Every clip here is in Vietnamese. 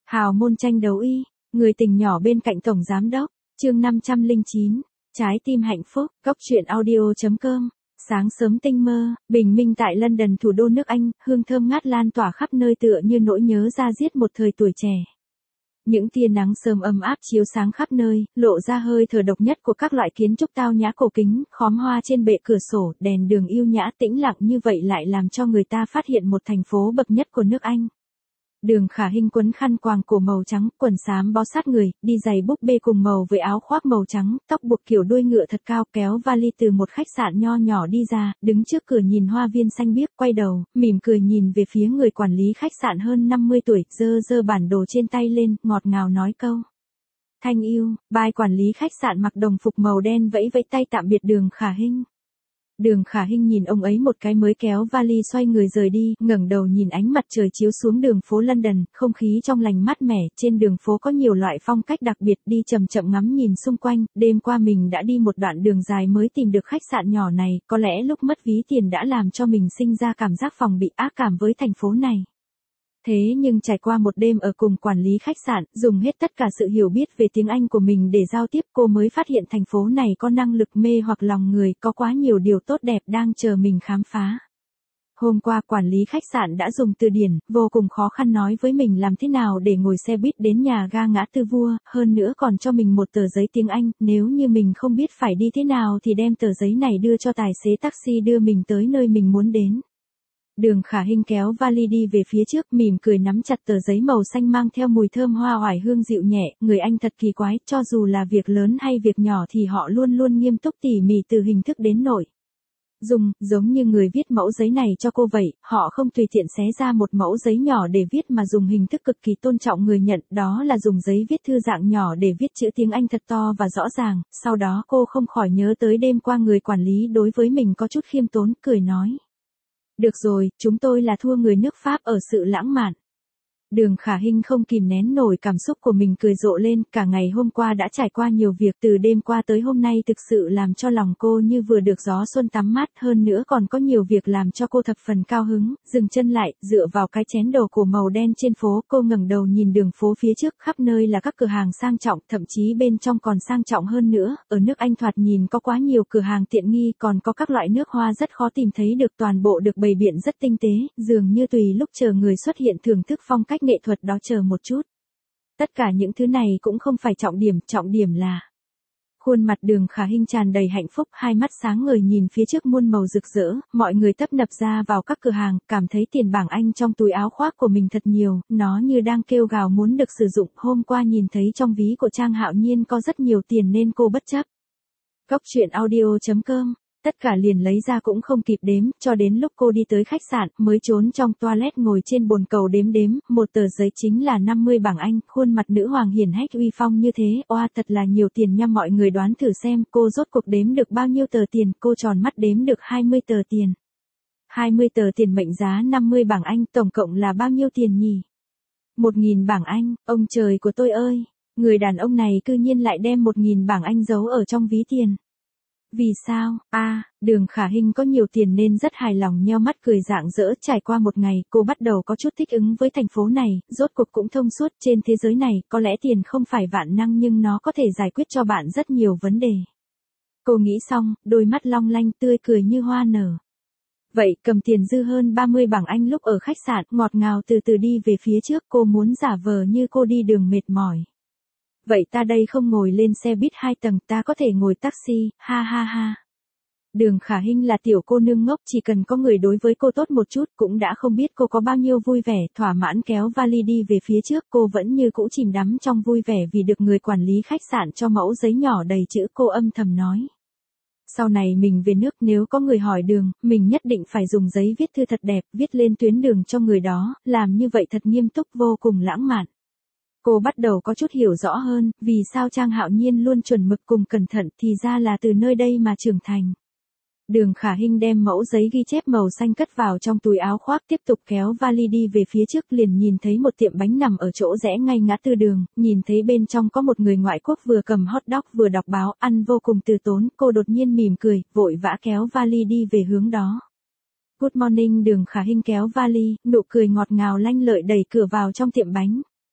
Hào môn tranh đấu y, người tình nhỏ bên cạnh tổng giám đốc, chương 509, trái tim hạnh phúc, góc truyện audio.com. Sáng sớm tinh mơ, bình minh tại London thủ đô nước Anh, hương thơm ngát lan tỏa khắp nơi tựa như nỗi nhớ da diết một thời tuổi trẻ. Những tia nắng sớm ấm áp chiếu sáng khắp nơi, lộ ra hơi thở độc nhất của các loại kiến trúc tao nhã cổ kính, khóm hoa trên bệ cửa sổ, đèn đường yêu nhã tĩnh lặng như vậy lại làm cho người ta phát hiện một thành phố bậc nhất của nước Anh. Đường Khả Hinh quấn khăn quàng cổ màu trắng, quần xám bó sát người, đi giày búp bê cùng màu với áo khoác màu trắng, tóc buộc kiểu đuôi ngựa thật cao, kéo vali từ một khách sạn nho nhỏ đi ra, đứng trước cửa nhìn hoa viên xanh biếc, quay đầu, mỉm cười nhìn về phía người quản lý khách sạn hơn 50 tuổi, giơ bản đồ trên tay lên, ngọt ngào nói câu. Thanh yêu, bài quản lý khách sạn mặc đồng phục màu đen vẫy vẫy tay tạm biệt Đường Khả Hinh. Đường Khả Hinh nhìn ông ấy một cái mới kéo vali xoay người rời đi, ngẩng đầu nhìn ánh mặt trời chiếu xuống đường phố London, không khí trong lành mát mẻ, trên đường phố có nhiều loại phong cách đặc biệt, đi chậm chậm ngắm nhìn xung quanh, đêm qua mình đã đi một đoạn đường dài mới tìm được khách sạn nhỏ này, có lẽ lúc mất ví tiền đã làm cho mình sinh ra cảm giác phòng bị ác cảm với thành phố này. Thế nhưng trải qua một đêm ở cùng quản lý khách sạn, dùng hết tất cả sự hiểu biết về tiếng Anh của mình để giao tiếp, cô mới phát hiện thành phố này có năng lực mê hoặc lòng người, có quá nhiều điều tốt đẹp đang chờ mình khám phá. Hôm qua quản lý khách sạn đã dùng từ điển, vô cùng khó khăn nói với mình làm thế nào để ngồi xe buýt đến nhà ga Ngã Tư Vua, hơn nữa còn cho mình một tờ giấy tiếng Anh, nếu như mình không biết phải đi thế nào thì đem tờ giấy này đưa cho tài xế taxi đưa mình tới nơi mình muốn đến. Đường Khả Hinh kéo vali đi về phía trước, mỉm cười nắm chặt tờ giấy màu xanh mang theo mùi thơm hoa oải hương dịu nhẹ, người Anh thật kỳ quái, cho dù là việc lớn hay việc nhỏ thì họ luôn luôn nghiêm túc tỉ mỉ từ hình thức đến nội dung, giống như người viết mẫu giấy này cho cô vậy, họ không tùy tiện xé ra một mẫu giấy nhỏ để viết mà dùng hình thức cực kỳ tôn trọng người nhận, đó là dùng giấy viết thư dạng nhỏ để viết chữ tiếng Anh thật to và rõ ràng, sau đó cô không khỏi nhớ tới đêm qua người quản lý đối với mình có chút khiêm tốn, cười nói. Được rồi, chúng tôi là thua người nước Pháp ở sự lãng mạn. Đường Khả Hinh không kìm nén nổi cảm xúc của mình cười rộ lên, cả ngày hôm qua đã trải qua nhiều việc, từ đêm qua tới hôm nay thực sự làm cho lòng cô như vừa được gió xuân tắm mát, hơn nữa còn có nhiều việc làm cho cô thập phần cao hứng, dừng chân lại, dựa vào cái chén đồ cổ màu đen trên phố, cô ngẩng đầu nhìn đường phố phía trước, khắp nơi là các cửa hàng sang trọng, thậm chí bên trong còn sang trọng hơn nữa, ở nước Anh thoạt nhìn có quá nhiều cửa hàng tiện nghi, còn có các loại nước hoa rất khó tìm thấy được, toàn bộ được bày biện rất tinh tế, dường như tùy lúc chờ người xuất hiện thưởng thức phong cách nghệ thuật đó chờ một chút. Tất cả những thứ này cũng không phải trọng điểm là khuôn mặt Đường Khả Hinh tràn đầy hạnh phúc, hai mắt sáng ngời nhìn phía trước muôn màu rực rỡ, mọi người tấp nập ra vào các cửa hàng, cảm thấy tiền bảng Anh trong túi áo khoác của mình thật nhiều, nó như đang kêu gào muốn được sử dụng, hôm qua nhìn thấy trong ví của Trang Hạo Nhiên có rất nhiều tiền nên cô bất chấp. Góc truyện audio.com. Tất cả liền lấy ra cũng không kịp đếm, cho đến lúc cô đi tới khách sạn, mới trốn trong toilet ngồi trên bồn cầu đếm, một tờ giấy chính là 50 bảng Anh, khuôn mặt nữ hoàng hiển hách uy phong như thế, oa thật là nhiều tiền nha, mọi người đoán thử xem, cô rốt cuộc đếm được bao nhiêu tờ tiền, cô tròn mắt đếm được 20 tờ tiền. 20 tờ tiền mệnh giá 50 bảng Anh, tổng cộng là bao nhiêu tiền nhỉ? 1.000 bảng Anh, ông trời của tôi ơi, người đàn ông này cư nhiên lại đem 1.000 bảng Anh giấu ở trong ví tiền. Vì sao? Đường Khả Hinh có nhiều tiền nên rất hài lòng, nheo mắt cười rạng rỡ, trải qua một ngày, cô bắt đầu có chút thích ứng với thành phố này, rốt cuộc cũng thông suốt, trên thế giới này, có lẽ tiền không phải vạn năng nhưng nó có thể giải quyết cho bạn rất nhiều vấn đề. Cô nghĩ xong, đôi mắt long lanh tươi cười như hoa nở. Vậy, cầm tiền dư hơn 30 bảng Anh lúc ở khách sạn, ngọt ngào từ từ đi về phía trước, cô muốn giả vờ như cô đi đường mệt mỏi. Vậy ta đây không ngồi lên xe buýt 2 tầng, ta có thể ngồi taxi, ha ha ha. Đường Khả Hinh là tiểu cô nương ngốc, chỉ cần có người đối với cô tốt một chút cũng đã không biết cô có bao nhiêu vui vẻ, thỏa mãn kéo vali đi về phía trước, cô vẫn như cũ chìm đắm trong vui vẻ vì được người quản lý khách sạn cho mẫu giấy nhỏ đầy chữ, cô âm thầm nói. Sau này mình về nước nếu có người hỏi đường, mình nhất định phải dùng giấy viết thư thật đẹp, viết lên tuyến đường cho người đó, làm như vậy thật nghiêm túc vô cùng lãng mạn. Cô bắt đầu có chút hiểu rõ hơn, vì sao Trang Hạo Nhiên luôn chuẩn mực cùng cẩn thận, thì ra là từ nơi đây mà trưởng thành. Đường Khả Hinh đem mẫu giấy ghi chép màu xanh cất vào trong túi áo khoác, tiếp tục kéo vali đi về phía trước, liền nhìn thấy một tiệm bánh nằm ở chỗ rẽ ngay ngã tư đường, nhìn thấy bên trong có một người ngoại quốc vừa cầm hot dog vừa đọc báo, ăn vô cùng từ tốn, cô đột nhiên mỉm cười, vội vã kéo vali đi về hướng đó. Good morning, Đường Khả Hinh kéo vali, nụ cười ngọt ngào lanh lợi đẩy cửa vào trong tiệm bánh.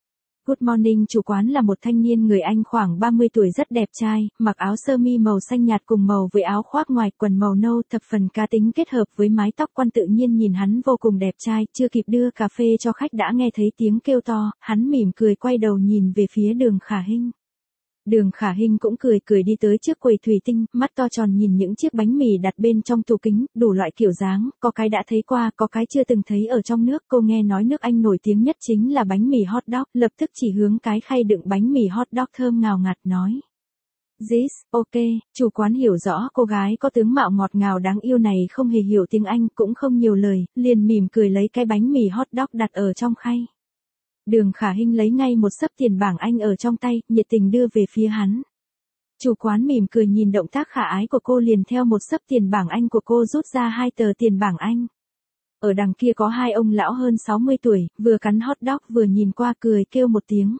Good morning, chủ quán là một thanh niên người Anh khoảng 30 tuổi rất đẹp trai, mặc áo sơ mi màu xanh nhạt cùng màu với áo khoác ngoài quần màu nâu thập phần cá tính kết hợp với mái tóc quăn tự nhiên nhìn hắn vô cùng đẹp trai, chưa kịp đưa cà phê cho khách đã nghe thấy tiếng kêu to, hắn mỉm cười quay đầu nhìn về phía Đường Khả Hinh. Đường Khả Hinh cũng cười cười đi tới trước quầy thủy tinh, mắt to tròn nhìn những chiếc bánh mì đặt bên trong tủ kính, đủ loại kiểu dáng, có cái đã thấy qua, có cái chưa từng thấy ở trong nước. Cô nghe nói nước Anh nổi tiếng nhất chính là bánh mì hot dog, lập tức chỉ hướng cái khay đựng bánh mì hot dog thơm ngào ngạt nói. This, ok, chủ quán hiểu rõ cô gái có tướng mạo ngọt ngào đáng yêu này không hề hiểu tiếng Anh, cũng không nhiều lời, liền mỉm cười lấy cái bánh mì hot dog đặt ở trong khay. Đường Khả Hinh lấy ngay một xấp tiền bảng Anh ở trong tay, nhiệt tình đưa về phía hắn. Chủ quán mỉm cười nhìn động tác khả ái của cô liền theo một xấp tiền bảng Anh của cô rút ra 2 tờ tiền bảng Anh. Ở đằng kia có 2 ông lão hơn 60 tuổi, vừa cắn hot dog vừa nhìn qua cười kêu một tiếng.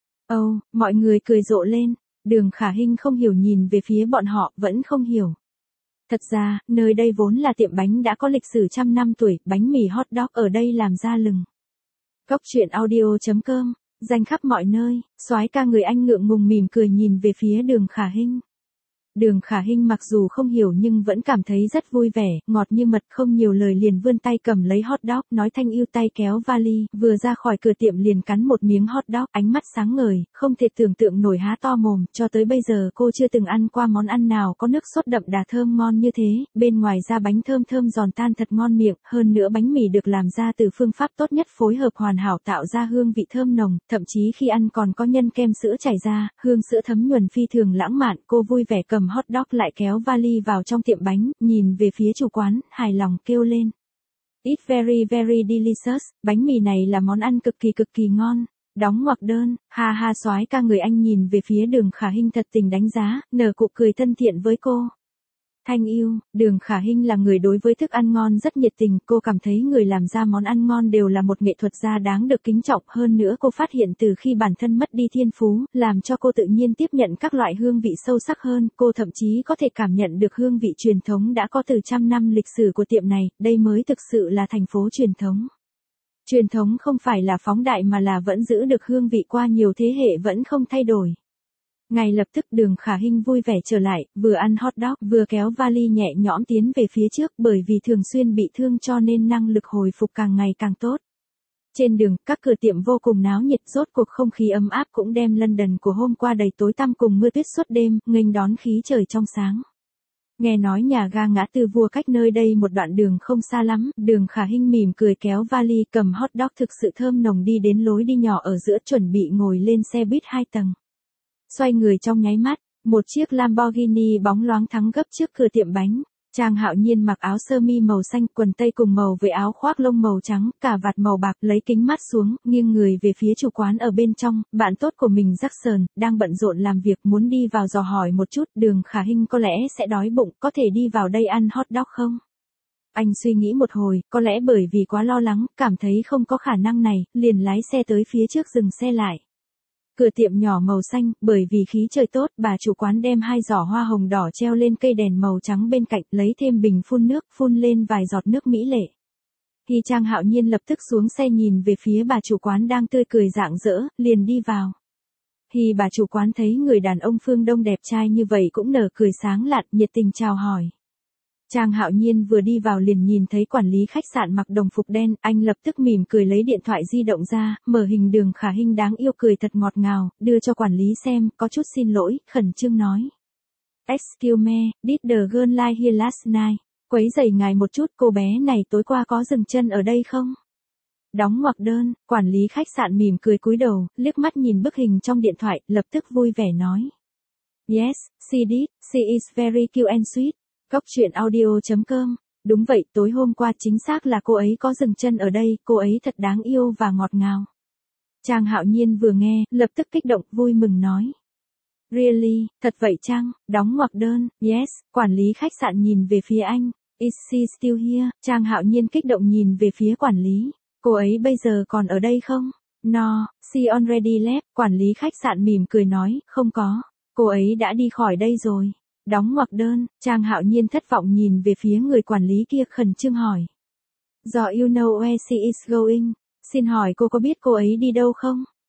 Mọi người cười rộ lên. Đường Khả Hinh không hiểu nhìn về phía bọn họ, vẫn không hiểu. Thật ra, nơi đây vốn là tiệm bánh đã có lịch sử trăm năm tuổi, bánh mì hot dog ở đây làm ra lừng. Góc truyện audio.com, danh khắp mọi nơi, soái ca người Anh ngượng ngùng mỉm cười nhìn về phía Đường Khả Hinh. Đường Khả Hinh mặc dù không hiểu nhưng vẫn cảm thấy rất vui vẻ, ngọt như mật không nhiều lời liền vươn tay cầm lấy hot dog, nói thanh yêu tay kéo vali, vừa ra khỏi cửa tiệm liền cắn một miếng hot dog, ánh mắt sáng ngời, không thể tưởng tượng nổi há to mồm, cho tới bây giờ cô chưa từng ăn qua món ăn nào có nước sốt đậm đà thơm ngon như thế, bên ngoài da bánh thơm thơm giòn tan thật ngon miệng, hơn nữa bánh mì được làm ra từ phương pháp tốt nhất phối hợp hoàn hảo tạo ra hương vị thơm nồng, thậm chí khi ăn còn có nhân kem sữa chảy ra, hương sữa thấm nhuần phi thường lãng mạn, cô vui vẻ cầm hot dog lại kéo vali vào trong tiệm bánh, nhìn về phía chủ quán, hài lòng kêu lên. It's very very delicious, bánh mì này là món ăn cực kỳ ngon. Đóng ngoặc đơn, ha ha soái ca người Anh nhìn về phía Đường Khả Hinh thật tình đánh giá, nở nụ cười thân thiện với cô. Thanh yêu, Đường Khả Hinh là người đối với thức ăn ngon rất nhiệt tình, cô cảm thấy người làm ra món ăn ngon đều là một nghệ thuật gia đáng được kính trọng, hơn nữa cô phát hiện từ khi bản thân mất đi thiên phú, làm cho cô tự nhiên tiếp nhận các loại hương vị sâu sắc hơn, cô thậm chí có thể cảm nhận được hương vị truyền thống đã có từ trăm năm lịch sử của tiệm này, đây mới thực sự là thành phố truyền thống. Truyền thống không phải là phóng đại mà là vẫn giữ được hương vị qua nhiều thế hệ vẫn không thay đổi. Ngay lập tức Đường Khả Hinh vui vẻ trở lại, vừa ăn hot dog vừa kéo vali nhẹ nhõm tiến về phía trước bởi vì thường xuyên bị thương cho nên năng lực hồi phục càng ngày càng tốt. Trên đường, các cửa tiệm vô cùng náo nhiệt, rốt cuộc không khí ấm áp cũng đem London của hôm qua đầy tối tăm cùng mưa tuyết suốt đêm, nghênh đón khí trời trong sáng. Nghe nói nhà ga ngã tư Vua cách nơi đây một đoạn đường không xa lắm, Đường Khả Hinh mỉm cười kéo vali cầm hot dog thực sự thơm nồng đi đến lối đi nhỏ ở giữa chuẩn bị ngồi lên xe buýt 2 tầng. Xoay người trong nháy mắt, một chiếc Lamborghini bóng loáng thắng gấp trước cửa tiệm bánh. Trang Hạo Nhiên mặc áo sơ mi màu xanh, quần tây cùng màu với áo khoác lông màu trắng, cà vạt màu bạc, lấy kính mắt xuống, nghiêng người về phía chủ quán ở bên trong, bạn tốt của mình Jackson, đang bận rộn làm việc muốn đi vào dò hỏi một chút, Đường Khả Hinh có lẽ sẽ đói bụng, có thể đi vào đây ăn hot dog không? Anh suy nghĩ một hồi, có lẽ bởi vì quá lo lắng, cảm thấy không có khả năng này, liền lái xe tới phía trước dừng xe lại. Cửa tiệm nhỏ màu xanh, bởi vì khí trời tốt, bà chủ quán đem 2 giỏ hoa hồng đỏ treo lên cây đèn màu trắng bên cạnh, lấy thêm bình phun nước, phun lên vài giọt nước mỹ lệ. Khi Trang Hạo Nhiên lập tức xuống xe nhìn về phía bà chủ quán đang tươi cười rạng rỡ, liền đi vào. Khi bà chủ quán thấy người đàn ông phương Đông đẹp trai như vậy cũng nở cười sáng lạn, nhiệt tình chào hỏi. Trang Hạo Nhiên vừa đi vào liền nhìn thấy quản lý khách sạn mặc đồng phục đen, anh lập tức mỉm cười lấy điện thoại di động ra, mở hình Đường Khả Hinh đáng yêu cười thật ngọt ngào, đưa cho quản lý xem, có chút xin lỗi, khẩn trương nói. Excuse me, did the girl lie here last night? Quấy rầy ngài một chút, cô bé này tối qua có dừng chân ở đây không? Đóng ngoặc đơn, quản lý khách sạn mỉm cười cúi đầu, liếc mắt nhìn bức hình trong điện thoại, lập tức vui vẻ nói. Yes, she did, she is very cute and sweet. Góc truyện audio.com, đúng vậy, tối hôm qua chính xác là cô ấy có dừng chân ở đây, cô ấy thật đáng yêu và ngọt ngào. Trang Hạo Nhiên vừa nghe, lập tức kích động, vui mừng nói. Really, thật vậy chăng? Đóng ngoặc đơn, yes, quản lý khách sạn nhìn về phía anh. Is she still here? Trang Hạo Nhiên kích động nhìn về phía quản lý. Cô ấy bây giờ còn ở đây không? No, she already left, quản lý khách sạn mỉm cười nói, không có, cô ấy đã đi khỏi đây rồi. Đóng ngoặc đơn, Trang Hạo Nhiên thất vọng nhìn về phía người quản lý kia khẩn trương hỏi. Do you know where she is going? Xin hỏi cô có biết cô ấy đi đâu không?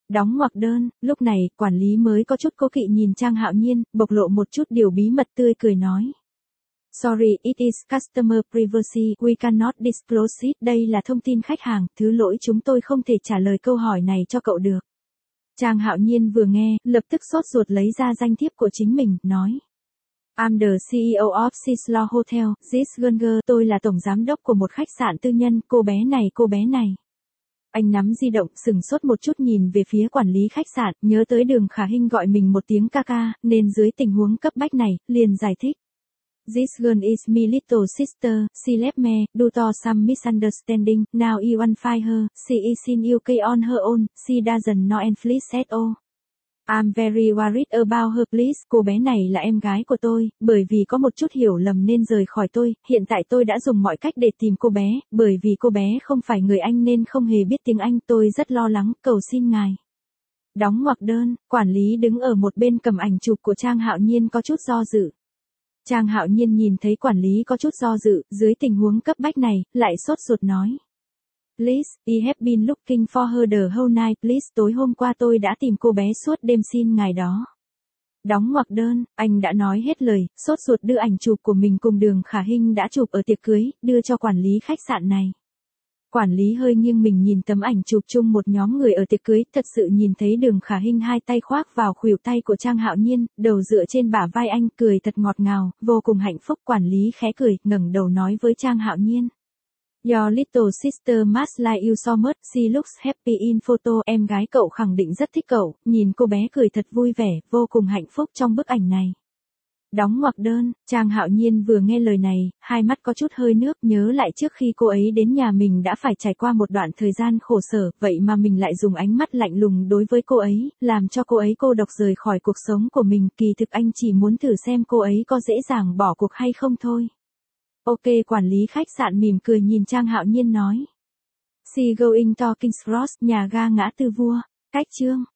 Đóng ngoặc đơn, lúc này, quản lý mới có chút cố kỵ nhìn Trang Hạo Nhiên, bộc lộ một chút điều bí mật tươi cười nói. Sorry, it is customer privacy, we cannot disclose it. Đây là thông tin khách hàng, thứ lỗi chúng tôi không thể trả lời câu hỏi này cho cậu được. Trang Hạo Nhiên vừa nghe, lập tức sốt ruột lấy ra danh thiếp của chính mình, nói. I'm the CEO of Sislo Hotel, Zisgunger, tôi là tổng giám đốc của một khách sạn tư nhân, cô bé này. Anh nắm di động, sừng sốt một chút nhìn về phía quản lý khách sạn, nhớ tới Đường Khả Hinh gọi mình một tiếng ca ca, nên dưới tình huống cấp bách này, liền giải thích. This girl is my little sister, she left me, due to some misunderstanding, now you unfire her, she is in UK on her own, she doesn't know English at all. I'm very worried about her, please. Cô bé này là em gái của tôi, bởi vì có một chút hiểu lầm nên rời khỏi tôi, hiện tại tôi đã dùng mọi cách để tìm cô bé, bởi vì cô bé không phải người Anh nên không hề biết tiếng Anh, tôi rất lo lắng, cầu xin ngài. Đóng ngoặc đơn, quản lý đứng ở một bên cầm ảnh chụp của Trang Hạo Nhiên có chút do dự. Trang Hạo Nhiên nhìn thấy quản lý có chút do dự, dưới tình huống cấp bách này, lại sốt ruột nói. Please, I have been looking for her the whole night, please, tối hôm qua tôi đã tìm cô bé suốt đêm, xin ngài đó. Đóng ngoặc đơn, anh đã nói hết lời, sốt ruột đưa ảnh chụp của mình cùng Đường Khả Hinh đã chụp ở tiệc cưới, đưa cho quản lý khách sạn này. Quản lý hơi nghiêng mình nhìn tấm ảnh chụp chung một nhóm người ở tiệc cưới, thật sự nhìn thấy Đường Khả Hinh hai tay khoác vào khuỷu tay của Trang Hạo Nhiên, đầu dựa trên bả vai anh, cười thật ngọt ngào, vô cùng hạnh phúc. Quản lý khẽ cười, ngẩng đầu nói với Trang Hạo Nhiên. Your little sister must like you so much, she looks happy in photo, em gái cậu khẳng định rất thích cậu, nhìn cô bé cười thật vui vẻ, vô cùng hạnh phúc trong bức ảnh này. Đóng ngoặc đơn, Trang Hạo Nhiên vừa nghe lời này, hai mắt có chút hơi nước, nhớ lại trước khi cô ấy đến nhà mình đã phải trải qua một đoạn thời gian khổ sở, vậy mà mình lại dùng ánh mắt lạnh lùng đối với cô ấy, làm cho cô ấy cô độc rời khỏi cuộc sống của mình, kỳ thực anh chỉ muốn thử xem cô ấy có dễ dàng bỏ cuộc hay không thôi. Ok, quản lý khách sạn mỉm cười nhìn Trang Hạo Nhiên nói. See going to King's Cross, nhà ga ngã tư vua, cách chương.